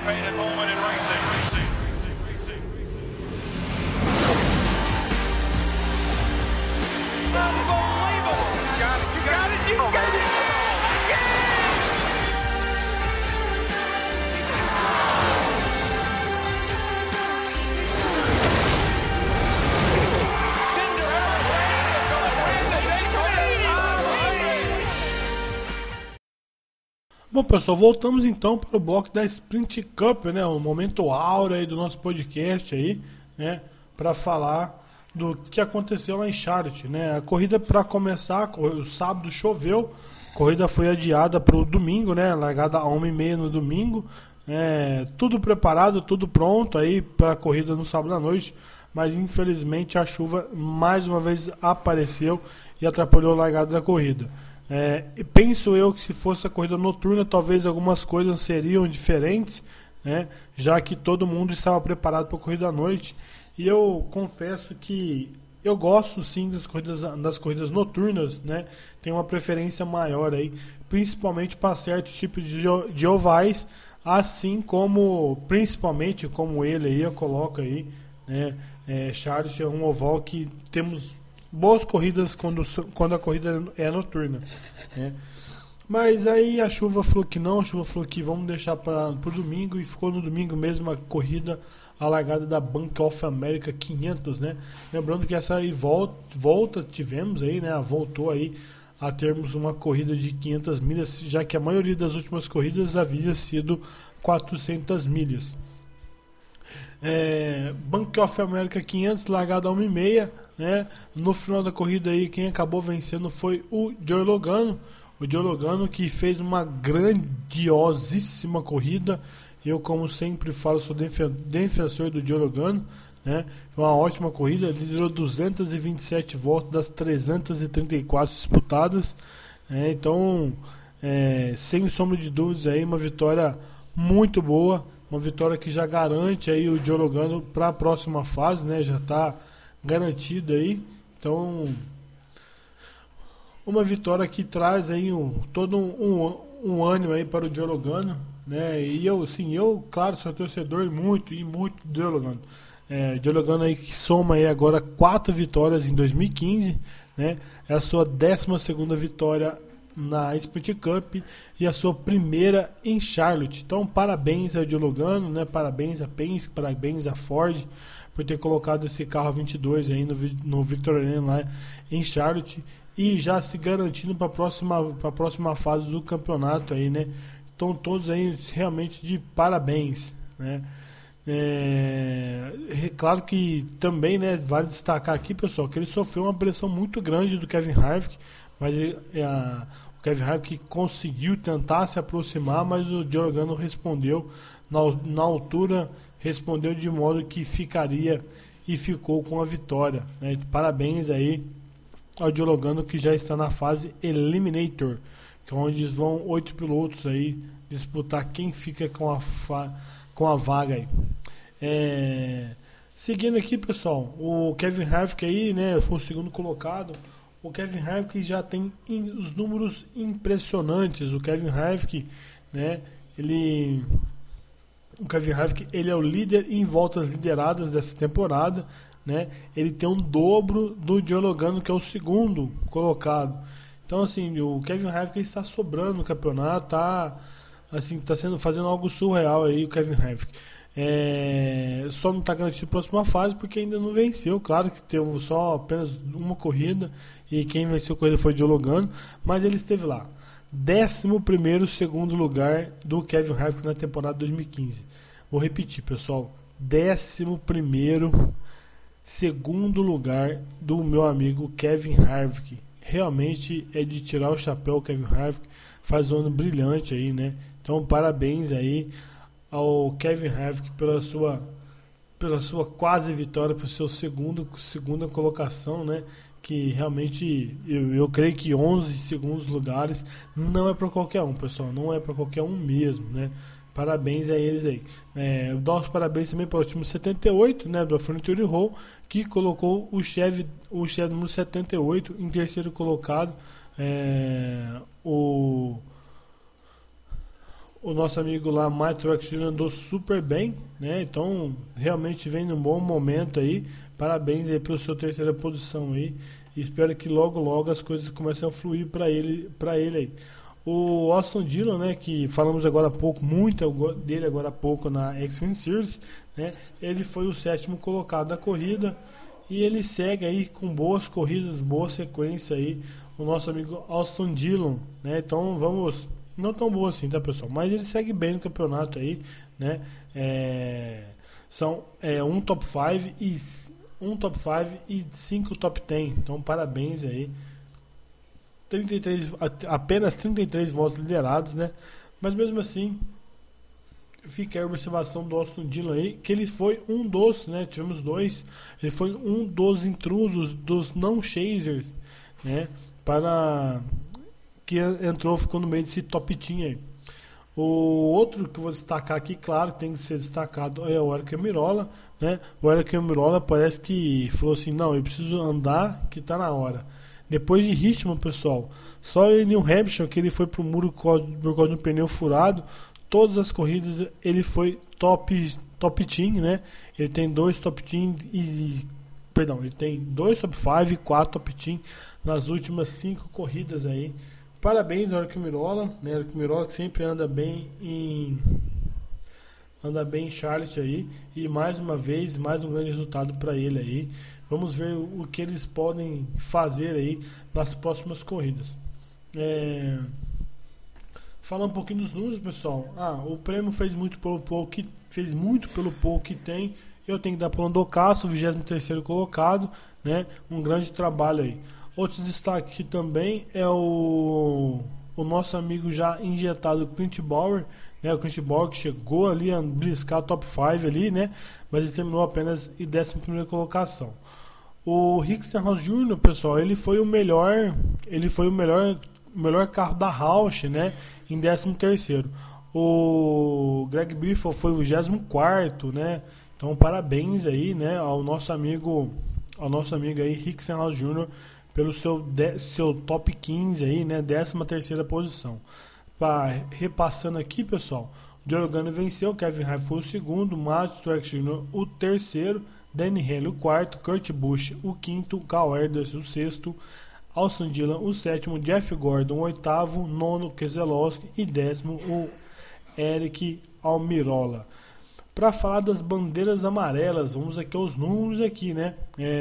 anticipated moment in racing. Unbelievable! You got it! You got it! You got it! Bom, pessoal, voltamos então para o bloco da Sprint Cup, né? O momento áureo aí do nosso podcast aí, né? Para falar do que aconteceu lá em Charlotte, né? A corrida, para começar, o sábado choveu, a corrida foi adiada para o domingo, né? Largada às 1h30 no domingo, tudo preparado, tudo pronto aí para a corrida no sábado à noite, mas infelizmente a chuva mais uma vez apareceu e atrapalhou a largada da corrida. Penso eu que se fosse a corrida noturna, talvez algumas coisas seriam diferentes, né? Já que todo mundo estava preparado para a corrida à noite. E eu confesso que eu gosto sim das corridas noturnas, né? Tenho uma preferência maior aí, principalmente para certos tipos de ovais, assim como, principalmente como ele aí, eu coloco aí, né? Charles é um oval que temos boas corridas quando a corrida é noturna, né? Mas aí a chuva falou que não, a chuva falou que vamos deixar para o domingo, e ficou no domingo mesmo a corrida, a largada da Bank of America 500, né? Lembrando que essa aí volta tivemos aí, né? Voltou aí a termos uma corrida de 500 milhas, já que a maioria das últimas corridas havia sido 400 milhas. Bank of America 500, largada a 1h30, né? No final da corrida aí, quem acabou vencendo foi o Joey Logano. O Joey Logano, que fez uma grandiosíssima corrida. Eu, como sempre falo, sou defensor do Joey Logano, né? Foi uma ótima corrida, liderou 227 voltas das 334 disputadas, né? Então, sem sombra de dúvidas aí, uma vitória muito boa. Uma vitória que já garante aí o Joey Logano para a próxima fase, né? Já está garantido aí. Então, uma vitória que traz aí todo um ânimo aí para o Joey Logano, né? E eu, claro, sou torcedor muito do Joey Logano. Joey Logano aí que soma aí agora 4 vitórias em 2015, né? É a sua 12ª vitória na Sprint Cup e a sua primeira em Charlotte. Então, parabéns ao Joey Logano, né? Parabéns a Penske, parabéns a Ford por ter colocado esse carro 22 aí no Victory Lane lá em Charlotte, e já se garantindo para a próxima fase do campeonato aí, né? Então, todos aí realmente de parabéns, né? Claro que também, né, vale destacar aqui, pessoal, que ele sofreu uma pressão muito grande do Kevin Harvick, mas o Kevin Harvick conseguiu tentar se aproximar, mas o Joey Logano respondeu na altura, respondeu de modo que ficaria e ficou com a vitória, né? Parabéns aí ao Joey Logano, que já está na fase Eliminator, que é onde vão 8 pilotos aí disputar quem fica com a vaga aí. Seguindo aqui, pessoal, o Kevin Harvick aí, né, foi o segundo colocado. O Kevin Harvick já tem os números impressionantes. O Kevin Harvick, né, ele é o líder em voltas lideradas dessa temporada, né? Ele tem um dobro do Joey Logano, que é o segundo colocado. Então, assim, o Kevin Harvick está sobrando no campeonato, fazendo algo surreal aí, o Kevin Harvick. Só não está garantido a próxima fase porque ainda não venceu. Claro que teve só apenas uma corrida e quem venceu a corrida foi o Joey Logano, mas ele esteve lá. 11º segundo lugar do Kevin Harvick na temporada 2015. Vou repetir, pessoal. 11º segundo lugar do meu amigo Kevin Harvick. Realmente é de tirar o chapéu. O Kevin Harvick faz um ano brilhante aí, né? Então, parabéns aí ao Kevin Harvick pela sua quase vitória, pelo seu segunda colocação, né? Que realmente eu creio que 11 segundos lugares não é para qualquer um, pessoal, não é para qualquer um mesmo, né? Parabéns a eles aí. Eu dou os parabéns também para o time 78, né, da Frontier Hall, que colocou o Chevy número 78 em terceiro colocado. O o nosso amigo lá, Mike Truex Jr. andou super bem, né? Então realmente vem num bom momento aí. Parabéns aí pela sua terceira posição aí. Espero que logo as coisas comecem a fluir para ele aí. O Austin Dillon, né, que falamos agora há pouco, muito dele agora há pouco na Xfinity Series, né? Ele foi o 7º colocado da corrida e ele segue aí com boas corridas, boa sequência aí, o nosso amigo Austin Dillon, né? Então vamos, não tão boa assim, tá, pessoal? Mas ele segue bem no campeonato aí, né? São um top 5 e 5 top 10. Então parabéns aí. Apenas 33 votos liderados, né? Mas mesmo assim, fica a observação do Austin Dillon aí, que ele foi um dos, né? Tivemos dois. Ele foi um dos intrusos, dos não chasers, né? Para que ficou no meio desse top 10 aí. O outro que eu vou destacar aqui, claro, tem que ser destacado, é o Eric Almirola, né? O Eric Almirola parece que falou assim: não, eu preciso andar, que tá na hora. Depois de ritmo, pessoal, só em New Hampshire que ele foi pro muro por causa de um pneu furado. Todas as corridas ele foi top 10, né? Ele tem 2 top 10 ele tem 2 top 5 e 4 top 10 nas últimas 5 corridas aí. Parabéns ao Eric Almirola, né? Eric Almirola que sempre anda bem em Charlotte aí, e mais uma vez, mais um grande resultado para ele aí. Vamos ver o que eles podem fazer aí nas próximas corridas. Falar um pouquinho dos números, pessoal. O prêmio fez muito pelo pouco que tem. Eu tenho que dar para o Lando Castro, 23º colocado, né? Um grande trabalho aí. Outro destaque aqui também é o nosso amigo já injetado Clint Bauer, né? O Clint Bauer que chegou ali a bliscar top 5 ali, né? Mas ele terminou apenas em 11ª colocação. O Rick Stenhouse Jr., pessoal, ele foi o melhor carro da Roush, né? Em 13º. O Greg Biffle foi o 24º, né? Então parabéns aí, né, ao nosso amigo aí, Rick Stenhouse Jr., pelo seu top 15 aí, né? 13ª posição. Repassando aqui, pessoal, o Joe Logano venceu, Kevin Harvick foi o 2º, Matt Truex Jr. o 3º, Danny Hamlin o 4º, Kurt Busch o 5º, Carl Edwards o 6º, Austin Dillon o 7º, Jeff Gordon o 8º, 9º Keselowski e 10º o Eric Almirola. Para falar das bandeiras amarelas, vamos aqui aos números aqui, né?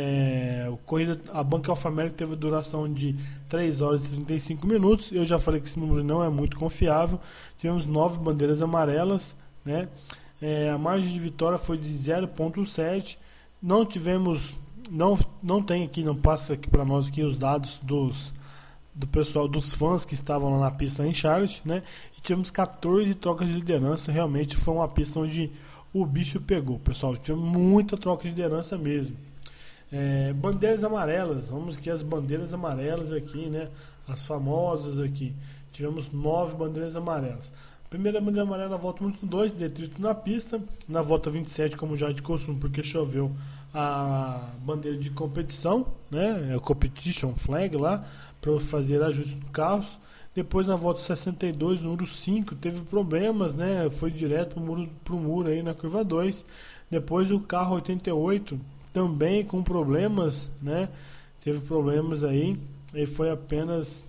A Banca Alfa América teve duração de 3 horas e 35 minutos. Eu já falei que esse número não é muito confiável. Tivemos 9 bandeiras amarelas, né? A margem de vitória foi de 0,7. Não tivemos, não tem aqui, não passa aqui para nós aqui os dados do pessoal, dos fãs que estavam lá na pista em Charlotte, né? E tivemos 14 trocas de liderança. Realmente foi uma pista onde o bicho pegou, pessoal. Tivemos muita troca de liderança mesmo. Bandeiras amarelas, vamos aqui as bandeiras amarelas aqui, né? As famosas aqui. Tivemos 9 bandeiras amarelas. Primeira bandeira amarela na volta 2, detrito na pista. Na volta 27, como já de costume, porque choveu, a bandeira de competição, né? A competition flag lá, para fazer ajustes no carros. Depois na volta 62, número 5, teve problemas, né? Foi direto pro muro aí na curva 2. Depois o carro 88 também com problemas, né? Teve problemas aí. E foi apenas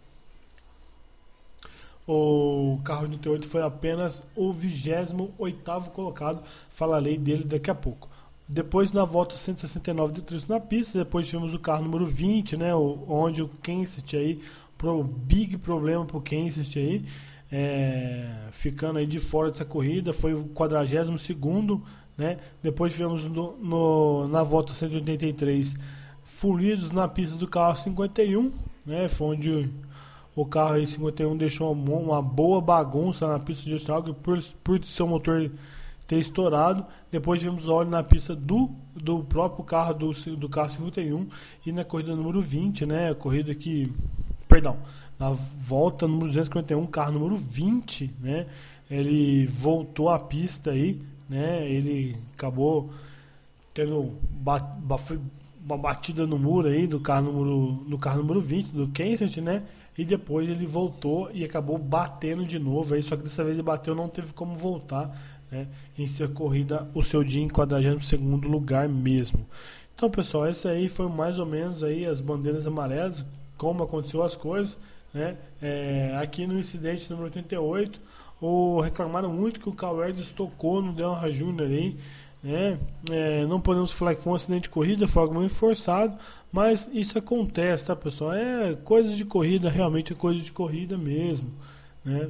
o carro 88 foi apenas o 28º colocado. Falarei dele daqui a pouco. Depois na volta 169 de trânsito na pista, depois tivemos o carro número 20, né? Onde o Kenseth aí big problema pro Kenseth aí, ficando aí de fora dessa corrida, foi o 42º, né? Depois tivemos na volta 183 fluidos na pista do carro 51, né? Foi onde o carro aí 51 deixou uma boa bagunça na pista de Austrália por seu motor ter estourado. Depois tivemos óleo na pista do próprio carro do carro 51 e na corrida número 20, né? A corrida que na volta número 251, carro número 20, né? Ele voltou à pista aí, né? Ele acabou tendo uma batida no muro aí do carro número 20 do Kenseth, né? e depois ele voltou e acabou batendo de novo, aí, só que dessa vez ele bateu, não teve como voltar, né, em ser corrida o seu dia em 42º lugar mesmo. Então, pessoal, esse aí foi mais ou menos aí as bandeiras amarelas, como aconteceu as coisas, né? Aqui no incidente número 88, reclamaram muito que o Carl Edwards tocou no Dale Jr. aí, né? Não podemos falar que foi um acidente de corrida, foi algo muito forçado, mas isso acontece, tá, pessoal? Coisas de corrida, realmente é coisa de corrida mesmo, né?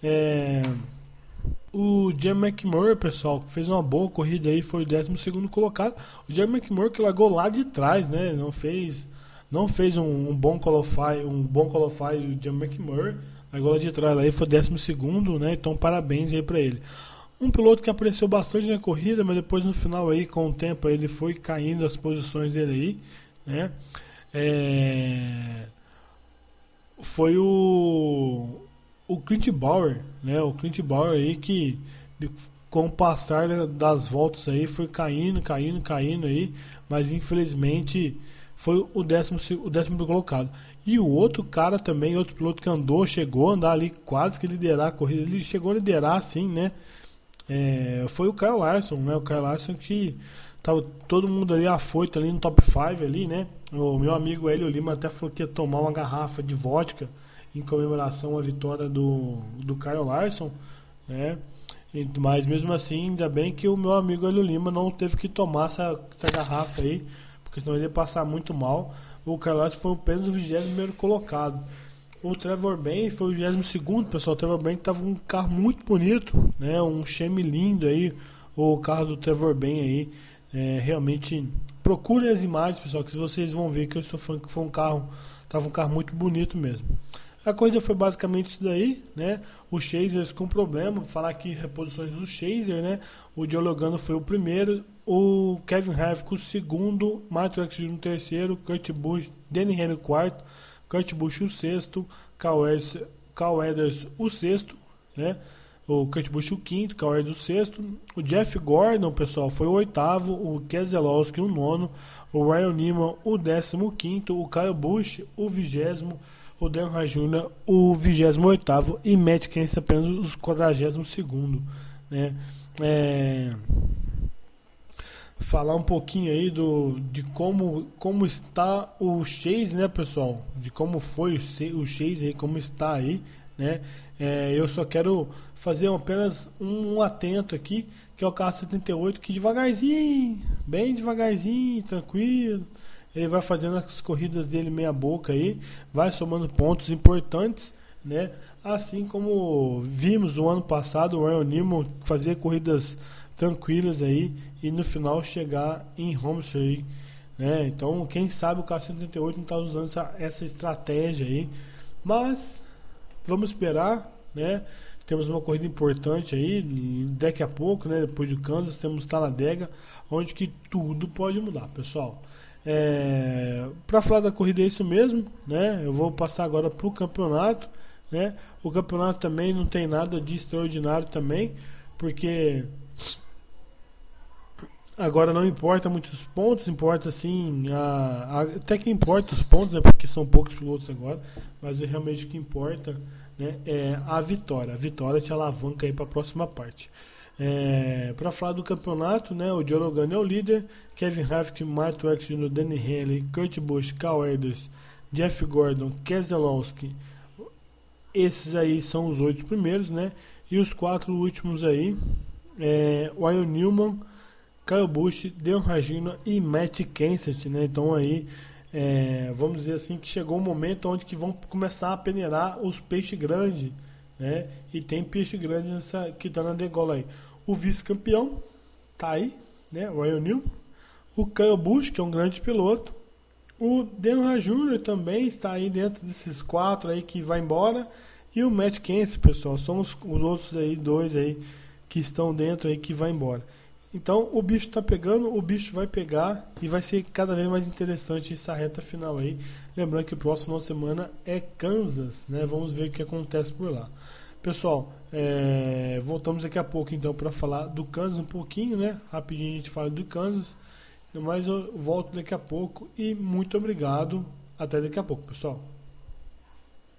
O Jamie McMurray, pessoal, que fez uma boa corrida aí, foi o 12º colocado. O Jamie McMurray que largou lá de trás, né? Não fez um bom qualify, o Jamie McMurray. Largou lá de trás aí, foi 12º, né? Então parabéns aí pra ele. Um piloto que apareceu bastante na corrida, mas depois no final aí, com o tempo, ele foi caindo as posições dele aí, né? Foi o Clint Bowyer, né? O Clint Bowyer aí que com o passar das voltas aí foi caindo aí, mas infelizmente foi o 10º colocado. E o outro cara também, outro piloto que chegou a andar ali quase que liderar a corrida, ele chegou a liderar assim, né? Foi o Kyle Larson, né? O Kyle Larson que tava todo mundo ali afoito ali no top 5 ali, né? O meu amigo Hélio Lima até falou que ia tomar uma garrafa de vodka em comemoração à vitória do Kyle Larson, né? Mas mesmo assim, ainda bem que o meu amigo Hélio Lima não teve que tomar essa garrafa aí, porque senão ele ia passar muito mal. O Kyle Larson foi apenas o 21º colocado. O Trevor Bayne foi o 22º, pessoal. O Trevor Bayne estava com um carro muito bonito, né? Um Chevy lindo aí, o carro do Trevor Bayne aí. Realmente, procurem as imagens, pessoal, que vocês vão ver que eu estou falando que foi tava um carro muito bonito mesmo. A corrida foi basicamente isso daí, né? Os Chasers com problema, vou falar aqui reposições do Chaser, né? O Joe Logano foi o primeiro, o Kevin Harvick o segundo, Martin Truex Jr. o terceiro, Kurt Busch, Denny Hamlin o quarto, Kurt Busch o sexto, Carl Edwards o sexto, né? O Kurt Busch o quinto, Carl Edwards o sexto, o Jeff Gordon, pessoal, foi o oitavo, o Keselowski o nono, o Ryan Newman o 15º, o Kyle Busch o 20º, o Dale Jr. o 28º e Matt Kenseth apenas os 42º, né? Falar um pouquinho aí de como está o Chase, né, pessoal? De como foi o Chase aí, como está aí, né? Eu só quero fazer apenas um atento aqui, que é o carro 78, que devagarzinho, bem devagarzinho, tranquilo, ele vai fazendo as corridas dele meia boca aí, vai somando pontos importantes, né? Assim como vimos no ano passado o Ryan Newman fazer corridas tranquilas aí e no final chegar em Homestead, né? Então, quem sabe o carro 78 não está usando essa estratégia aí, mas vamos esperar, né? Temos uma corrida importante aí daqui a pouco, né? Depois do Kansas temos Talladega, onde que tudo pode mudar, pessoal. Para falar da corrida é isso mesmo, né? Eu vou passar agora para o campeonato, né? O campeonato também não tem nada de extraordinário também, porque agora não importa muitos pontos, importa assim, até que importa os pontos, né? Porque são poucos pilotos agora, mas realmente o que importa, né, é a vitória. A vitória te alavanca aí para a próxima parte. Para falar do campeonato, né, o Joe Logano é o líder, Kevin Harvick, Martin Truex Jr., Denny Hamlin, Kurt Busch, Carl Edwards, Jeff Gordon, Keselowski, esses aí são os 8 primeiros, né, e os 4 últimos aí, Ryan Newman, Kyle Busch, Dale Jr. e Matt Kenseth, né, então aí vamos dizer assim que chegou um momento onde que vão começar a peneirar os peixes grandes, né, e tem peixe grande que está na degola aí. O vice-campeão tá aí, né? O Ryan Newman. O Kyle Busch, que é um grande piloto. O Dale Jr. também está aí dentro desses 4 aí que vai embora. E o Matt Kenseth, pessoal, são os outros aí, 2 aí que estão dentro aí que vai embora. Então o bicho está pegando, o bicho vai pegar e vai ser cada vez mais interessante essa reta final aí. Lembrando que o próximo semana é Kansas, né? Vamos ver o que acontece por lá. Pessoal, voltamos daqui a pouco então para falar do Kansas um pouquinho, né? Rapidinho a gente fala do Kansas, mas eu volto daqui a pouco e muito obrigado. Até daqui a pouco, pessoal.